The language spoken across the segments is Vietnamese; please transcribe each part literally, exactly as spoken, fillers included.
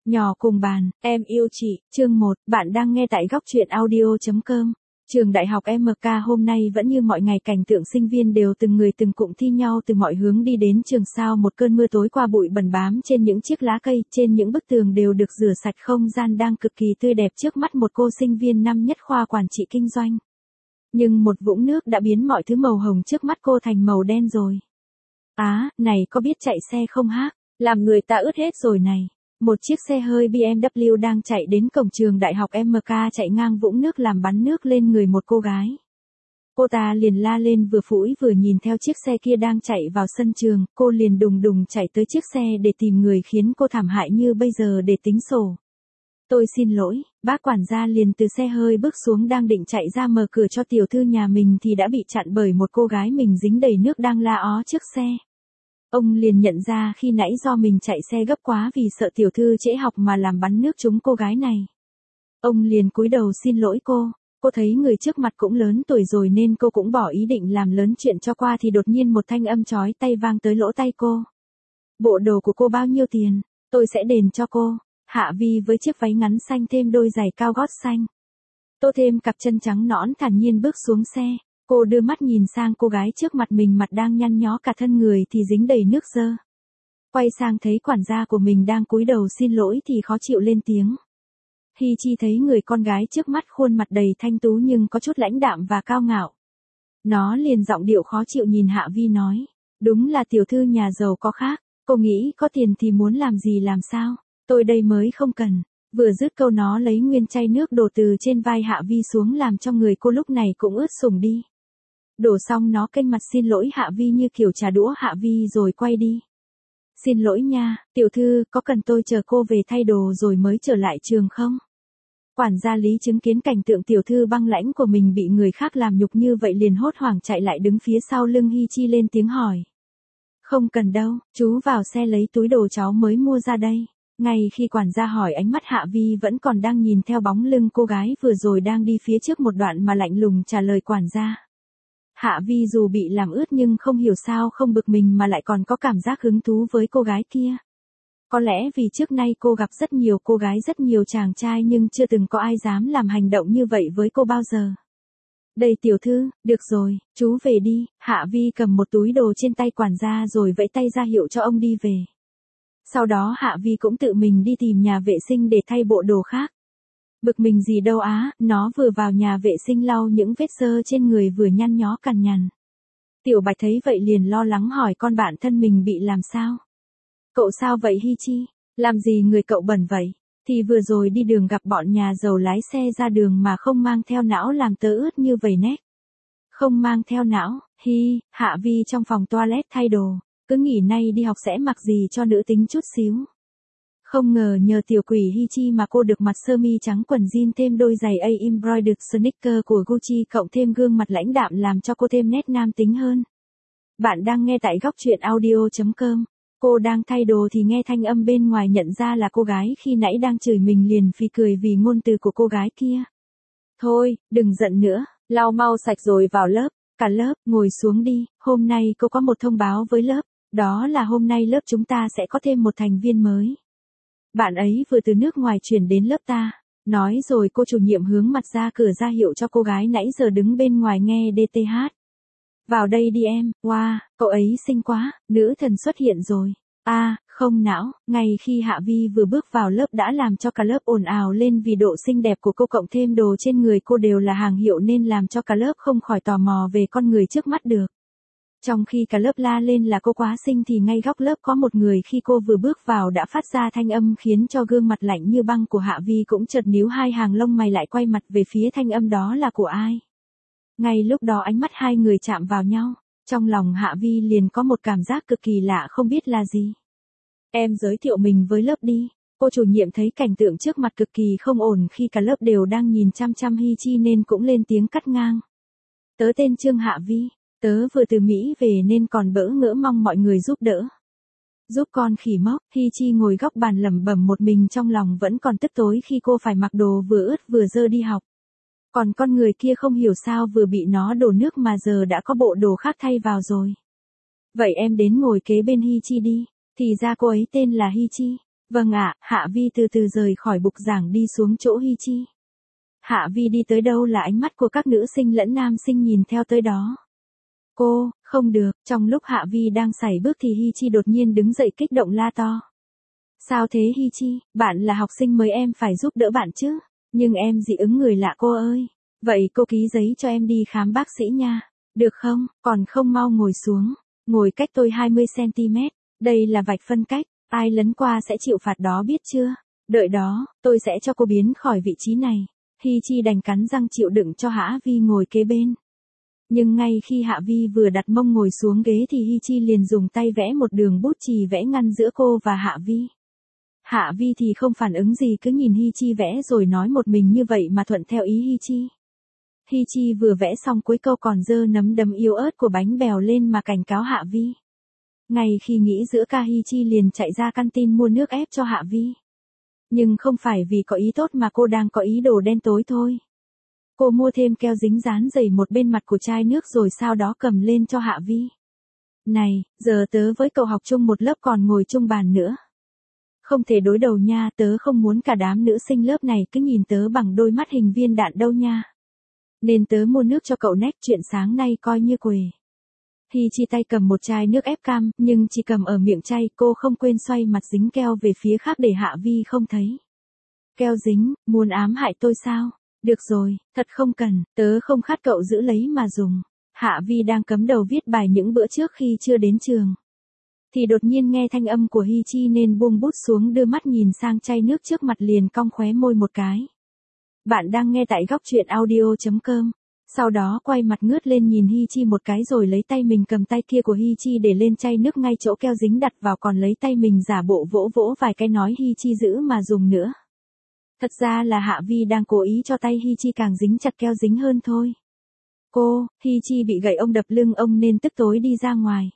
Nhỏ cùng bàn, em yêu chị, chương một, bạn đang nghe tại góc truyện audio.com. Trường đại học em ca hôm nay vẫn như mọi ngày, cảnh tượng sinh viên đều từng người từng cụm thi nhau từ mọi hướng đi đến trường. Sau một cơn mưa tối qua, bụi bẩn bám trên những chiếc lá cây, trên những bức tường đều được rửa sạch, không gian đang cực kỳ tươi đẹp trước mắt một cô sinh viên năm nhất khoa quản trị kinh doanh. Nhưng một vũng nước đã biến mọi thứ màu hồng trước mắt cô thành màu đen rồi. Á, này có biết chạy xe không hác? Làm người ta ướt hết rồi này. Một chiếc xe hơi bê em vê đang chạy đến cổng trường đại học em ca, chạy ngang vũng nước làm bắn nước lên người một cô gái. Cô ta liền la lên, vừa phủi vừa nhìn theo chiếc xe kia đang chạy vào sân trường, cô liền đùng đùng chạy tới chiếc xe để tìm người khiến cô thảm hại như bây giờ để tính sổ. Tôi xin lỗi, bác quản gia liền từ xe hơi bước xuống, đang định chạy ra mở cửa cho tiểu thư nhà mình thì đã bị chặn bởi một cô gái mình dính đầy nước đang la ó trước xe. Ông liền nhận ra khi nãy do mình chạy xe gấp quá vì sợ tiểu thư trễ học mà làm bắn nước trúng cô gái này. Ông liền cúi đầu xin lỗi cô. Cô thấy người trước mặt cũng lớn tuổi rồi nên cô cũng bỏ ý định làm lớn chuyện cho qua, thì đột nhiên một thanh âm chói tai vang tới lỗ tai cô. Bộ đồ của cô bao nhiêu tiền? Tôi sẽ đền cho cô. Hạ Vi với chiếc váy ngắn xanh thêm đôi giày cao gót xanh, tô thêm cặp chân trắng nõn, thản nhiên bước xuống xe. Cô đưa mắt nhìn sang cô gái trước mặt mình, mặt đang nhăn nhó cả thân người thì dính đầy nước dơ. Quay sang thấy quản gia của mình đang cúi đầu xin lỗi thì khó chịu lên tiếng. Hi Chi thấy người con gái trước mắt khuôn mặt đầy thanh tú nhưng có chút lãnh đạm và cao ngạo. Nó liền giọng điệu khó chịu nhìn Hạ Vi nói. Đúng là tiểu thư nhà giàu có khác, cô nghĩ có tiền thì muốn làm gì làm sao, tôi đây mới không cần. Vừa dứt câu nó lấy nguyên chai nước đổ từ trên vai Hạ Vi xuống, làm cho người cô lúc này cũng ướt sũng đi. Đổ xong nó kênh mặt xin lỗi Hạ Vi như kiểu trả đũa Hạ Vi rồi quay đi. Xin lỗi nha, tiểu thư, có cần tôi chờ cô về thay đồ rồi mới trở lại trường không? Quản gia Lý chứng kiến cảnh tượng tiểu thư băng lãnh của mình bị người khác làm nhục như vậy liền hốt hoảng chạy lại đứng phía sau lưng Hi Chi lên tiếng hỏi. Không cần đâu, chú vào xe lấy túi đồ cháu mới mua ra đây. Ngay khi quản gia hỏi, ánh mắt Hạ Vi vẫn còn đang nhìn theo bóng lưng cô gái vừa rồi đang đi phía trước một đoạn mà lạnh lùng trả lời quản gia. Hạ Vi dù bị làm ướt nhưng không hiểu sao không bực mình mà lại còn có cảm giác hứng thú với cô gái kia. Có lẽ vì trước nay cô gặp rất nhiều cô gái, rất nhiều chàng trai nhưng chưa từng có ai dám làm hành động như vậy với cô bao giờ. Đây tiểu thư, được rồi, chú về đi. Hạ Vi cầm một túi đồ trên tay quản gia rồi vẫy tay ra hiệu cho ông đi về. Sau đó Hạ Vi cũng tự mình đi tìm nhà vệ sinh để thay bộ đồ khác. Bực mình gì đâu á, nó vừa vào nhà vệ sinh lau những vết xơ trên người vừa nhăn nhó cằn nhằn. Tiểu Bạch thấy vậy liền lo lắng hỏi con bạn thân mình bị làm sao. Cậu sao vậy Hi Chi, làm gì người cậu bẩn vậy? Thì vừa rồi đi đường gặp bọn nhà giàu lái xe ra đường mà không mang theo não làm tớ ướt như vậy nét. Không mang theo não, hi, Hạ Vi trong phòng toilet thay đồ, cứ nghĩ nay đi học sẽ mặc gì cho nữ tính chút xíu. Không ngờ nhờ tiểu quỷ Hi Chi mà cô được mặc sơ mi trắng quần jean thêm đôi giày A embroidered sneaker của Gucci cộng thêm gương mặt lãnh đạm làm cho cô thêm nét nam tính hơn. Bạn đang nghe tại góc truyện audio.com. Cô đang thay đồ thì nghe thanh âm bên ngoài, nhận ra là cô gái khi nãy đang chửi mình liền phì cười vì ngôn từ của cô gái kia. Thôi, đừng giận nữa, lau mau sạch rồi vào lớp. Cả lớp, ngồi xuống đi, hôm nay cô có một thông báo với lớp, đó là hôm nay lớp chúng ta sẽ có thêm một thành viên mới. Bạn ấy vừa từ nước ngoài chuyển đến lớp ta. Nói rồi cô chủ nhiệm hướng mặt ra cửa ra hiệu cho cô gái nãy giờ đứng bên ngoài nghe đê tê hát. Vào đây đi em, wow, cậu ấy xinh quá, nữ thần xuất hiện rồi. A, à, không não, ngay khi Hạ Vi vừa bước vào lớp đã làm cho cả lớp ồn ào lên vì độ xinh đẹp của cô cộng thêm đồ trên người cô đều là hàng hiệu nên làm cho cả lớp không khỏi tò mò về con người trước mắt được. Trong khi cả lớp la lên là cô quá xinh thì ngay góc lớp có một người khi cô vừa bước vào đã phát ra thanh âm khiến cho gương mặt lạnh như băng của Hạ Vi cũng chợt nhíu hai hàng lông mày lại quay mặt về phía thanh âm đó là của ai. Ngay lúc đó ánh mắt hai người chạm vào nhau, trong lòng Hạ Vi liền có một cảm giác cực kỳ lạ không biết là gì. Em giới thiệu mình với lớp đi. Cô chủ nhiệm thấy cảnh tượng trước mặt cực kỳ không ổn khi cả lớp đều đang nhìn chăm chăm Hi Chi nên cũng lên tiếng cắt ngang. Tớ tên Trương Hạ Vi, tớ vừa từ Mỹ về nên còn bỡ ngỡ mong mọi người giúp đỡ. Giúp con khỉ mốc. Hi Chi ngồi góc bàn lẩm bẩm một mình, trong lòng vẫn còn tức tối khi cô phải mặc đồ vừa ướt vừa dơ đi học. Còn con người kia không hiểu sao vừa bị nó đổ nước mà giờ đã có bộ đồ khác thay vào rồi. Vậy em đến ngồi kế bên Hi Chi đi. Thì ra cô ấy tên là Hi Chi. Vâng ạ, Hạ Vi từ từ rời khỏi bục giảng đi xuống chỗ Hi Chi. Hạ Vi đi tới đâu là ánh mắt của các nữ sinh lẫn nam sinh nhìn theo tới đó. Cô, không được, trong lúc Hạ Vi đang sải bước thì Hi Chi đột nhiên đứng dậy kích động la to. Sao thế Hi Chi, bạn là học sinh mới em phải giúp đỡ bạn chứ, nhưng em dị ứng người lạ cô ơi. Vậy cô ký giấy cho em đi khám bác sĩ nha, được không, còn không mau ngồi xuống, ngồi cách tôi hai mươi xăng ti mét, đây là vạch phân cách, ai lấn qua sẽ chịu phạt đó biết chưa, đợi đó, tôi sẽ cho cô biến khỏi vị trí này. Hi Chi đành cắn răng chịu đựng cho Hạ Vi ngồi kế bên. Nhưng ngay khi Hạ Vi vừa đặt mông ngồi xuống ghế thì Hi Chi liền dùng tay vẽ một đường bút chì vẽ ngăn giữa cô và Hạ Vi. Hạ Vi thì không phản ứng gì cứ nhìn Hi Chi vẽ rồi nói một mình như vậy mà thuận theo ý Hi Chi. Hi Chi vừa vẽ xong cuối câu còn giơ nắm đấm yếu ớt của bánh bèo lên mà cảnh cáo Hạ Vi. Ngay khi nghĩ giữa ca Hi Chi liền chạy ra canteen mua nước ép cho Hạ Vi. Nhưng không phải vì có ý tốt mà cô đang có ý đồ đen tối thôi. Cô mua thêm keo dính dán dày một bên mặt của chai nước rồi sau đó cầm lên cho Hạ Vi. Này, giờ tớ với cậu học chung một lớp còn ngồi chung bàn nữa. Không thể đối đầu nha, tớ không muốn cả đám nữ sinh lớp này cứ nhìn tớ bằng đôi mắt hình viên đạn đâu nha. Nên tớ mua nước cho cậu nét chuyện sáng nay coi như quề. Hi Chi tay cầm một chai nước ép cam, nhưng chỉ cầm ở miệng chai, cô không quên xoay mặt dính keo về phía khác để Hạ Vi không thấy. Keo dính, muốn ám hại tôi sao? Được rồi, thật không cần, tớ không khát cậu giữ lấy mà dùng. Hạ Vi đang cắm đầu viết bài những bữa trước khi chưa đến trường. Thì đột nhiên nghe thanh âm của Hi Chi nên buông bút xuống đưa mắt nhìn sang chai nước trước mặt liền cong khóe môi một cái. Bạn đang nghe tại góc truyện audio chấm com. Sau đó quay mặt ngước lên nhìn Hi Chi một cái rồi lấy tay mình cầm tay kia của Hi Chi để lên chai nước ngay chỗ keo dính đặt vào còn lấy tay mình giả bộ vỗ vỗ vài cái nói Hi Chi giữ mà dùng nữa. Thật ra là Hạ Vi đang cố ý cho tay Hi Chi càng dính chặt keo dính hơn thôi. Cô, Hi Chi bị gậy ông đập lưng ông nên tức tối đi ra ngoài.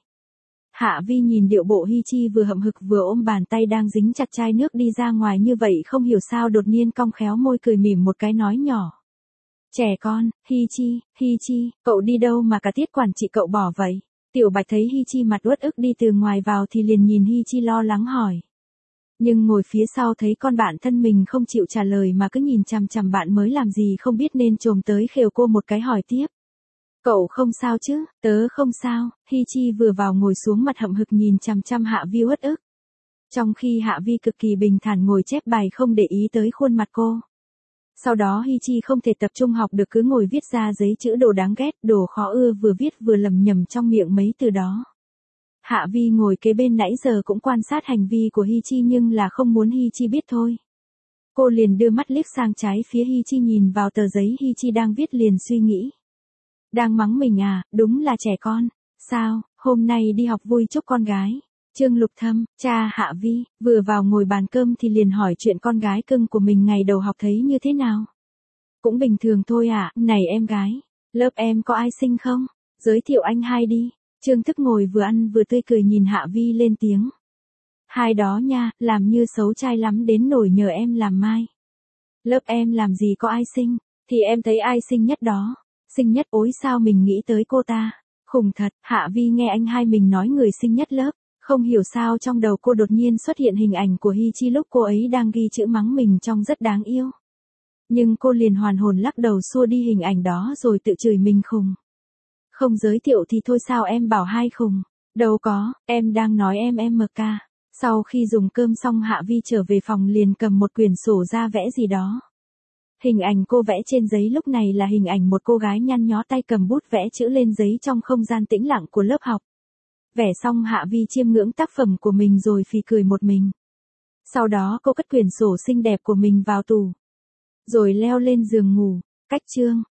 Hạ Vi nhìn điệu bộ Hi Chi vừa hậm hực vừa ôm bàn tay đang dính chặt chai nước đi ra ngoài như vậy không hiểu sao đột nhiên cong khéo môi cười mỉm một cái nói nhỏ. Trẻ con, Hi Chi, Hi Chi, cậu đi đâu mà cả tiết quản trị cậu bỏ vậy? Tiểu Bạch thấy Hi Chi mặt uất ức đi từ ngoài vào thì liền nhìn Hi Chi lo lắng hỏi. Nhưng ngồi phía sau thấy con bạn thân mình không chịu trả lời mà cứ nhìn chằm chằm bạn mới làm gì không biết nên trồm tới khều cô một cái hỏi tiếp. Cậu không sao chứ, tớ không sao, Hi Chi vừa vào ngồi xuống mặt hậm hực nhìn chằm chằm Hạ Vi uất ức. Trong khi Hạ Vi cực kỳ bình thản ngồi chép bài không để ý tới khuôn mặt cô. Sau đó Hi Chi không thể tập trung học được cứ ngồi viết ra giấy chữ đồ đáng ghét, đồ khó ưa vừa viết vừa lầm nhầm trong miệng mấy từ đó. Hạ Vi ngồi kế bên nãy giờ cũng quan sát hành vi của Hi Chi nhưng là không muốn Hi Chi biết thôi. Cô liền đưa mắt liếc sang trái phía Hi Chi nhìn vào tờ giấy Hi Chi đang viết liền suy nghĩ. Đang mắng mình à, đúng là trẻ con. Sao, hôm nay đi học vui chúc con gái. Trương Lục Thâm, cha Hạ Vi, vừa vào ngồi bàn cơm thì liền hỏi chuyện con gái cưng của mình ngày đầu học thấy như thế nào. Cũng bình thường thôi à, này em gái, lớp em có ai xinh không? Giới thiệu anh hai đi. Trương Thức ngồi vừa ăn vừa tươi cười nhìn Hạ Vi lên tiếng. Hai đó nha, làm như xấu trai lắm đến nổi nhờ em làm mai. Lớp em làm gì có ai xinh, thì em thấy ai xinh nhất đó. Xinh nhất ối sao mình nghĩ tới cô ta. Khủng thật, Hạ Vi nghe anh hai mình nói người xinh nhất lớp. Không hiểu sao trong đầu cô đột nhiên xuất hiện hình ảnh của Hi Chi lúc cô ấy đang ghi chữ mắng mình trông rất đáng yêu. Nhưng cô liền hoàn hồn lắc đầu xua đi hình ảnh đó rồi tự chửi mình khùng. Không giới thiệu thì thôi sao em bảo hai khùng. Đâu có, em đang nói em em mờ ca. Sau khi dùng cơm xong Hạ Vi trở về phòng liền cầm một quyển sổ ra vẽ gì đó. Hình ảnh cô vẽ trên giấy lúc này là hình ảnh một cô gái nhăn nhó tay cầm bút vẽ chữ lên giấy trong không gian tĩnh lặng của lớp học. Vẽ xong Hạ Vi chiêm ngưỡng tác phẩm của mình rồi phì cười một mình. Sau đó cô cất quyển sổ xinh đẹp của mình vào tủ. Rồi leo lên giường ngủ. Cách chương.